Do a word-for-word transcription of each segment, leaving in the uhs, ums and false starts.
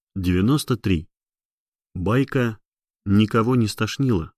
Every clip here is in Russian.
девяносто три. Байка «Никого не стошнило».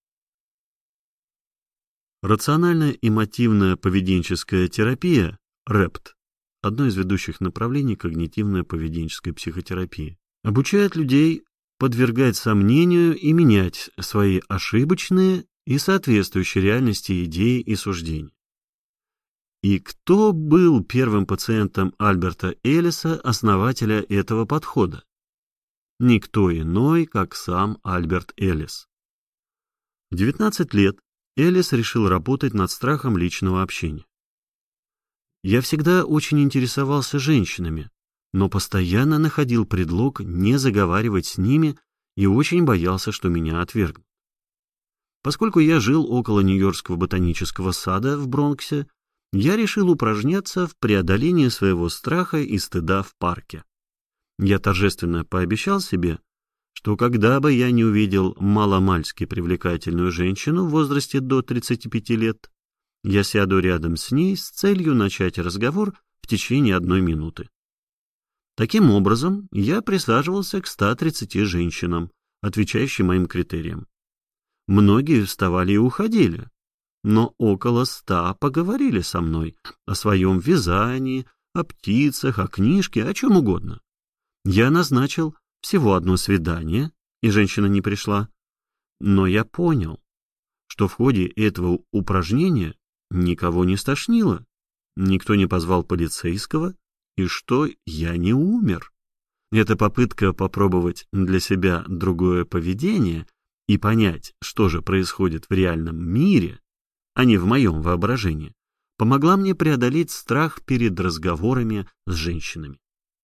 Рационально-эмотивная поведенческая терапия, рэпт, одно из ведущих направлений когнитивно-поведенческой психотерапии, обучает людей подвергать сомнению и менять свои ошибочные и соответствующие реальности идеи и суждения. И кто был первым пациентом Альберта Эллиса, основателя этого подхода? Никто иной, как сам Альберт Эллис. В девятнадцать лет Эллис решил работать над страхом личного общения. «Я всегда очень интересовался женщинами, но постоянно находил предлог не заговаривать с ними и очень боялся, что меня отвергнут. Поскольку я жил около Нью-Йоркского ботанического сада в Бронксе, я решил упражняться в преодолении своего страха и стыда в парке. Я торжественно пообещал себе, что когда бы я не увидел маломальски привлекательную женщину в возрасте до тридцати пяти лет, я сяду рядом с ней с целью начать разговор в течение одной минуты. Таким образом, я присаживался к ста тридцати женщинам, отвечающим моим критериям. Многие вставали и уходили, но около ста поговорили со мной о своем вязании, о птицах, о книжке, о чем угодно. Я назначил всего одно свидание, и женщина не пришла. Но я понял, что в ходе этого упражнения никого не стошнило, никто не позвал полицейского, и что я не умер. Эта попытка попробовать для себя другое поведение и понять, что же происходит в реальном мире, а не в моем воображении, помогла мне преодолеть страх перед разговорами с женщинами.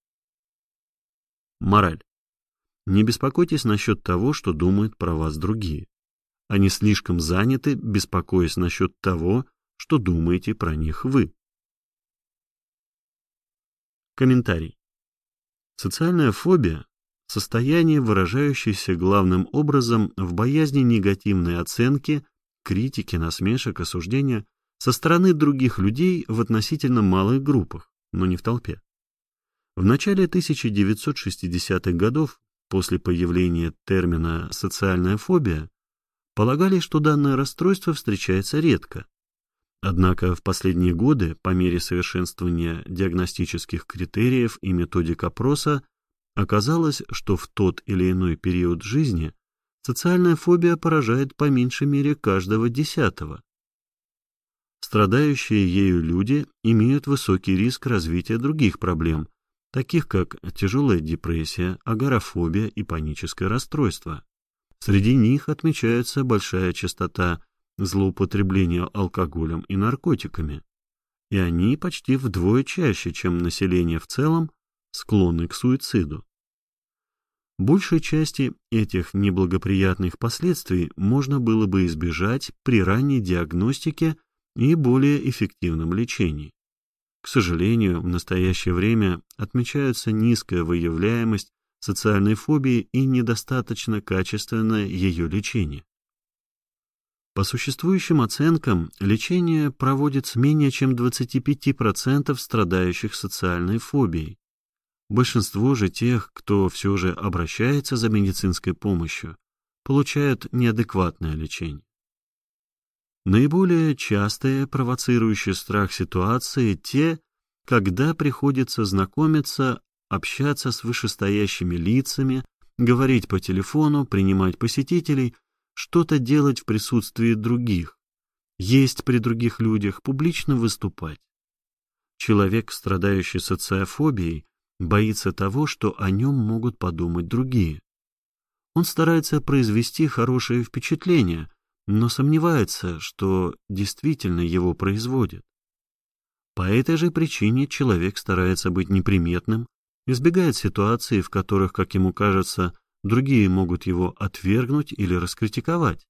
Мораль. Не беспокойтесь насчет того, что думают про вас другие. Они слишком заняты, беспокоясь насчет того, что думаете про них вы. Комментарий. Социальная фобия – состояние, выражающееся главным образом в боязни негативной оценки, критики, насмешек, осуждения со стороны других людей в относительно малых группах, но не в толпе. В начале тысяча девятьсот шестидесятых годов, после появления термина «социальная фобия», полагали, что данное расстройство встречается редко. Однако в последние годы, по мере совершенствования диагностических критериев и методик опроса, оказалось, что в тот или иной период жизни социальная фобия поражает по меньшей мере каждого десятого. Страдающие ею люди имеют высокий риск развития других проблем, таких как тяжелая депрессия, агорафобия и паническое расстройство. Среди них отмечается большая частота злоупотребления алкоголем и наркотиками, и они почти вдвое чаще, чем население в целом, склонны к суициду. Большей части этих неблагоприятных последствий можно было бы избежать при ранней диагностике и более эффективном лечении. К сожалению, в настоящее время отмечается низкая выявляемость социальной фобии и недостаточно качественное ее лечение. По существующим оценкам, лечение проводится менее чем двадцати пяти процентов страдающих социальной фобией. Большинство же тех, кто все же обращается за медицинской помощью, получают неадекватное лечение. Наиболее частые провоцирующие страх ситуации те, когда приходится знакомиться, общаться с вышестоящими лицами, говорить по телефону, принимать посетителей, что-то делать в присутствии других, есть при других людях, публично выступать. Человек, страдающий социофобией, боится того, что о нем могут подумать другие. Он старается произвести хорошее впечатление, но сомневается, что действительно его производит. По этой же причине человек старается быть неприметным, избегает ситуаций, в которых, как ему кажется, другие могут его отвергнуть или раскритиковать.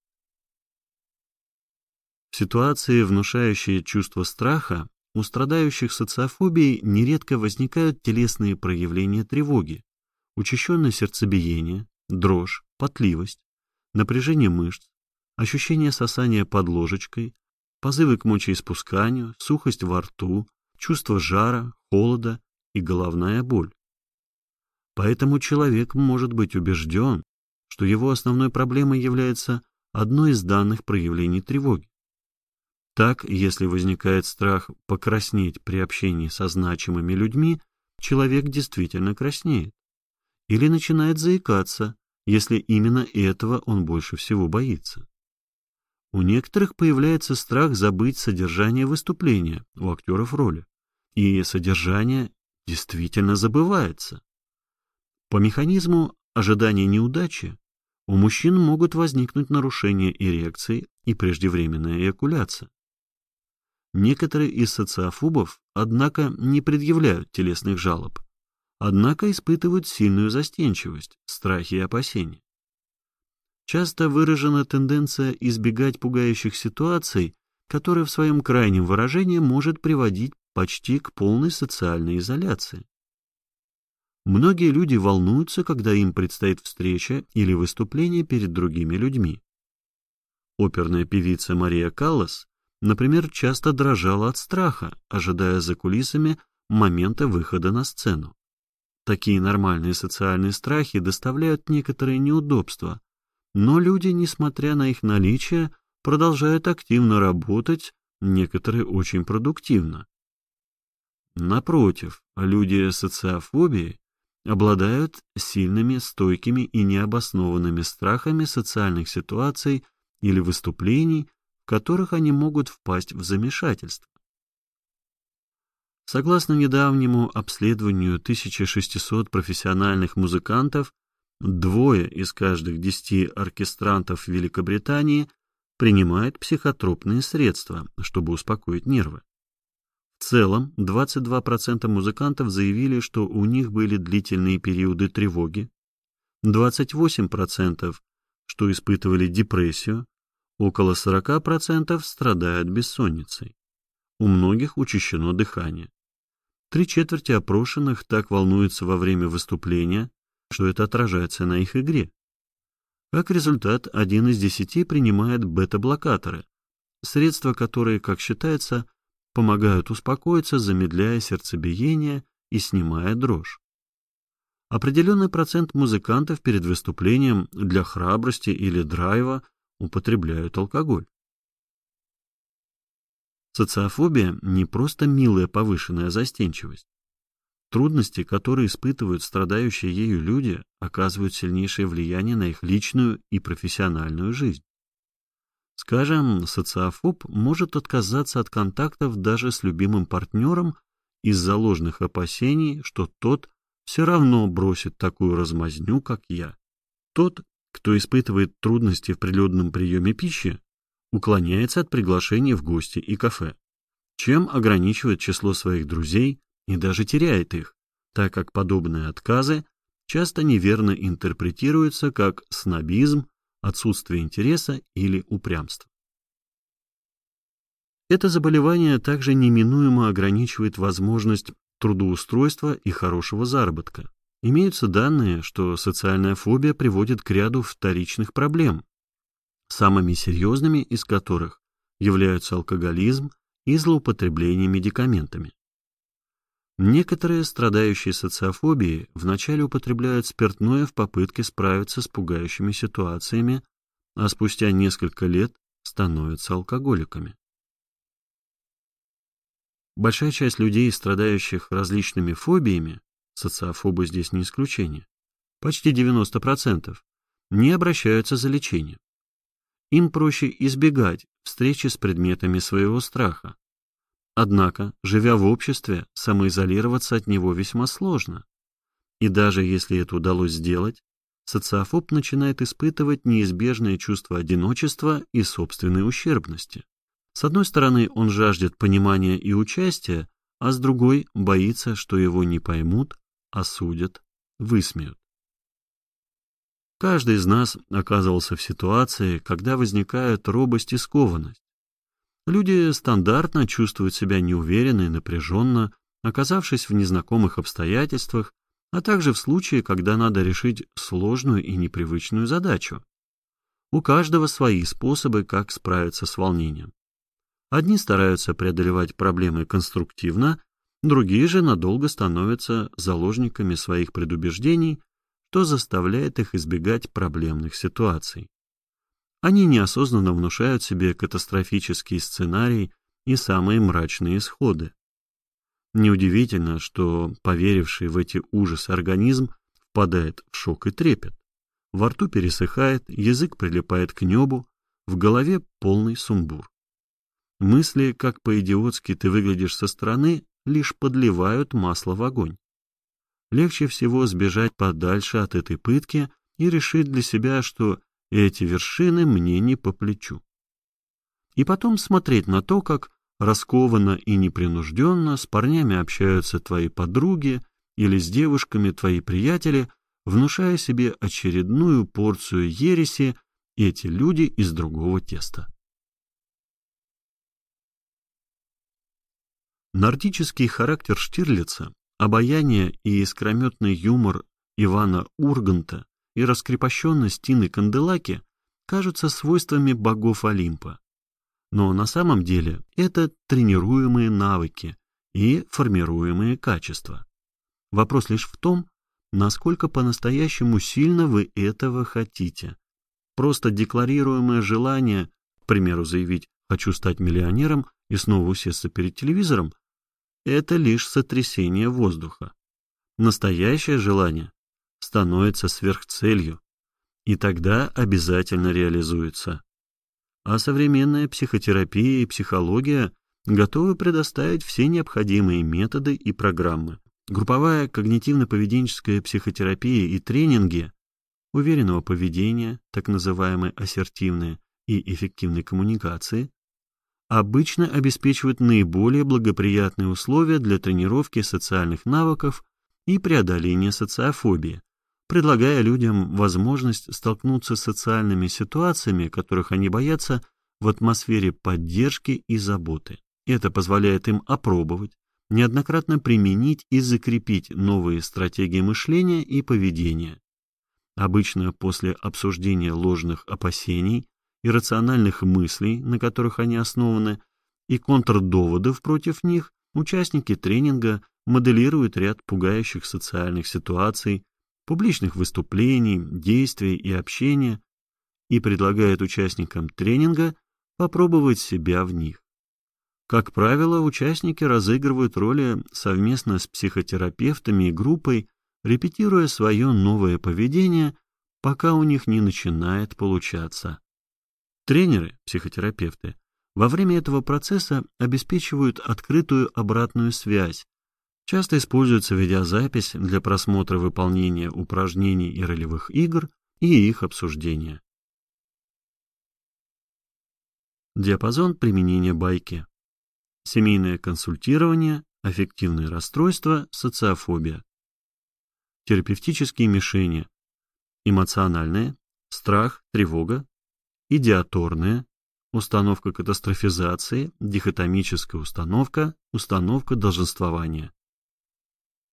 В ситуации, внушающие чувство страха, у страдающих социофобией нередко возникают телесные проявления тревоги, учащенное сердцебиение, дрожь, потливость, напряжение мышц, ощущение сосания под ложечкой, позывы к мочеиспусканию, сухость во рту, чувство жара, холода и головная боль. Поэтому человек может быть убежден, что его основной проблемой является одно из данных проявлений тревоги. Так, если возникает страх покраснеть при общении со значимыми людьми, человек действительно краснеет. Или начинает заикаться, если именно этого он больше всего боится. У некоторых появляется страх забыть содержание выступления, у актеров роли, и содержание действительно забывается. По механизму ожидания неудачи у мужчин могут возникнуть нарушения эрекции и преждевременная эякуляция. Некоторые из социофобов, однако, не предъявляют телесных жалоб, однако испытывают сильную застенчивость, страхи и опасения. Часто выражена тенденция избегать пугающих ситуаций, которая в своем крайнем выражении может приводить почти к полной социальной изоляции. Многие люди волнуются, когда им предстоит встреча или выступление перед другими людьми. Оперная певица Мария Каллас, например, часто дрожала от страха, ожидая за кулисами момента выхода на сцену. Такие нормальные социальные страхи доставляют некоторые неудобства, но люди, несмотря на их наличие, продолжают активно работать, некоторые очень продуктивно. Напротив, люди с социофобией обладают сильными, стойкими и необоснованными страхами социальных ситуаций или выступлений, в которых они могут впасть в замешательство. Согласно недавнему обследованию тысячи шестисот профессиональных музыкантов, двое из каждых десяти оркестрантов Великобритании принимают психотропные средства, чтобы успокоить нервы. В целом, двадцать два процента музыкантов заявили, что у них были длительные периоды тревоги, двадцать восемь процентов, что испытывали депрессию, около сорок процентов страдают бессонницей. У многих учащено дыхание. Три четверти опрошенных так волнуются во время выступления, что это отражается на их игре. Как результат, один из десяти принимает бета-блокаторы, средства, которые, как считается, помогают успокоиться, замедляя сердцебиение и снимая дрожь. Определенный процент музыкантов перед выступлением для храбрости или драйва употребляют алкоголь. Социофобия не просто милая повышенная застенчивость. Трудности, которые испытывают страдающие ею люди, оказывают сильнейшее влияние на их личную и профессиональную жизнь. Скажем, социофоб может отказаться от контактов даже с любимым партнером из-за ложных опасений, что тот все равно бросит такую размазню, как я. Тот, кто испытывает трудности в прилюдном приеме пищи, уклоняется от приглашений в гости и кафе, чем ограничивает число своих друзей и даже теряет их, так как подобные отказы часто неверно интерпретируются как снобизм, отсутствие интереса или упрямство. Это заболевание также неминуемо ограничивает возможность трудоустройства и хорошего заработка. Имеются данные, что социальная фобия приводит к ряду вторичных проблем, самыми серьезными из которых являются алкоголизм и злоупотребление медикаментами. Некоторые страдающие социофобией вначале употребляют спиртное в попытке справиться с пугающими ситуациями, а спустя несколько лет становятся алкоголиками. Большая часть людей, страдающих различными фобиями, социофобы здесь не исключение, почти девяносто процентов, не обращаются за лечением. Им проще избегать встречи с предметами своего страха. Однако, живя в обществе, самоизолироваться от него весьма сложно. И даже если это удалось сделать, социофоб начинает испытывать неизбежное чувство одиночества и собственной ущербности. С одной стороны, он жаждет понимания и участия, а с другой боится, что его не поймут, осудят, высмеют. Каждый из нас оказывался в ситуации, когда возникает робость и скованность. Люди стандартно чувствуют себя неуверенно и напряженно, оказавшись в незнакомых обстоятельствах, а также в случае, когда надо решить сложную и непривычную задачу. У каждого свои способы, как справиться с волнением. Одни стараются преодолевать проблемы конструктивно, Другие же надолго становятся заложниками своих предубеждений, что заставляет их избегать проблемных ситуаций. Они неосознанно внушают себе катастрофический сценарий и самые мрачные исходы. Неудивительно, что поверивший в эти ужасы организм впадает в шок и трепет. Во рту пересыхает, язык прилипает к небу, в голове полный сумбур. Мысли, как по-идиотски ты выглядишь со стороны, лишь подливают масло в огонь. Легче всего сбежать подальше от этой пытки и решить для себя, что эти вершины мне не по плечу. И потом смотреть на то, как раскованно и непринужденно с парнями общаются твои подруги или с девушками твои приятели, внушая себе очередную порцию ереси, эти люди из другого теста. Нордический характер Штирлица, обаяние и искрометный юмор Ивана Урганта и раскрепощенность Тины Канделаки кажутся свойствами богов Олимпа. Но на самом деле это тренируемые навыки и формируемые качества. Вопрос лишь в том, насколько по-настоящему сильно вы этого хотите. Просто декларируемое желание, к примеру, заявить «хочу стать миллионером» и снова усесться перед телевизором, это лишь сотрясение воздуха. Настоящее желание становится сверхцелью, и тогда обязательно реализуется. А современная психотерапия и психология готовы предоставить все необходимые методы и программы. Групповая когнитивно-поведенческая психотерапия и тренинги уверенного поведения, так называемые ассертивные и эффективной коммуникации, обычно обеспечивают наиболее благоприятные условия для тренировки социальных навыков и преодоления социофобии, предлагая людям возможность столкнуться с социальными ситуациями, которых они боятся, в атмосфере поддержки и заботы. Это позволяет им опробовать, неоднократно применить и закрепить новые стратегии мышления и поведения. Обычно после обсуждения ложных опасений, иррациональных мыслей, на которых они основаны, и контрдоводов против них, участники тренинга моделируют ряд пугающих социальных ситуаций, публичных выступлений, действий и общения и предлагают участникам тренинга попробовать себя в них. Как правило, участники разыгрывают роли совместно с психотерапевтами и группой, репетируя свое новое поведение, пока у них не начинает получаться. Тренеры, психотерапевты, во время этого процесса обеспечивают открытую обратную связь. Часто используется видеозапись для просмотра выполнения упражнений и ролевых игр и их обсуждения. Диапазон применения байки. Семейное консультирование, аффективные расстройства, социофобия. Терапевтические мишени. Эмоциональные, страх, тревога, идеаторная, установка катастрофизации, дихотомическая установка, установка долженствования.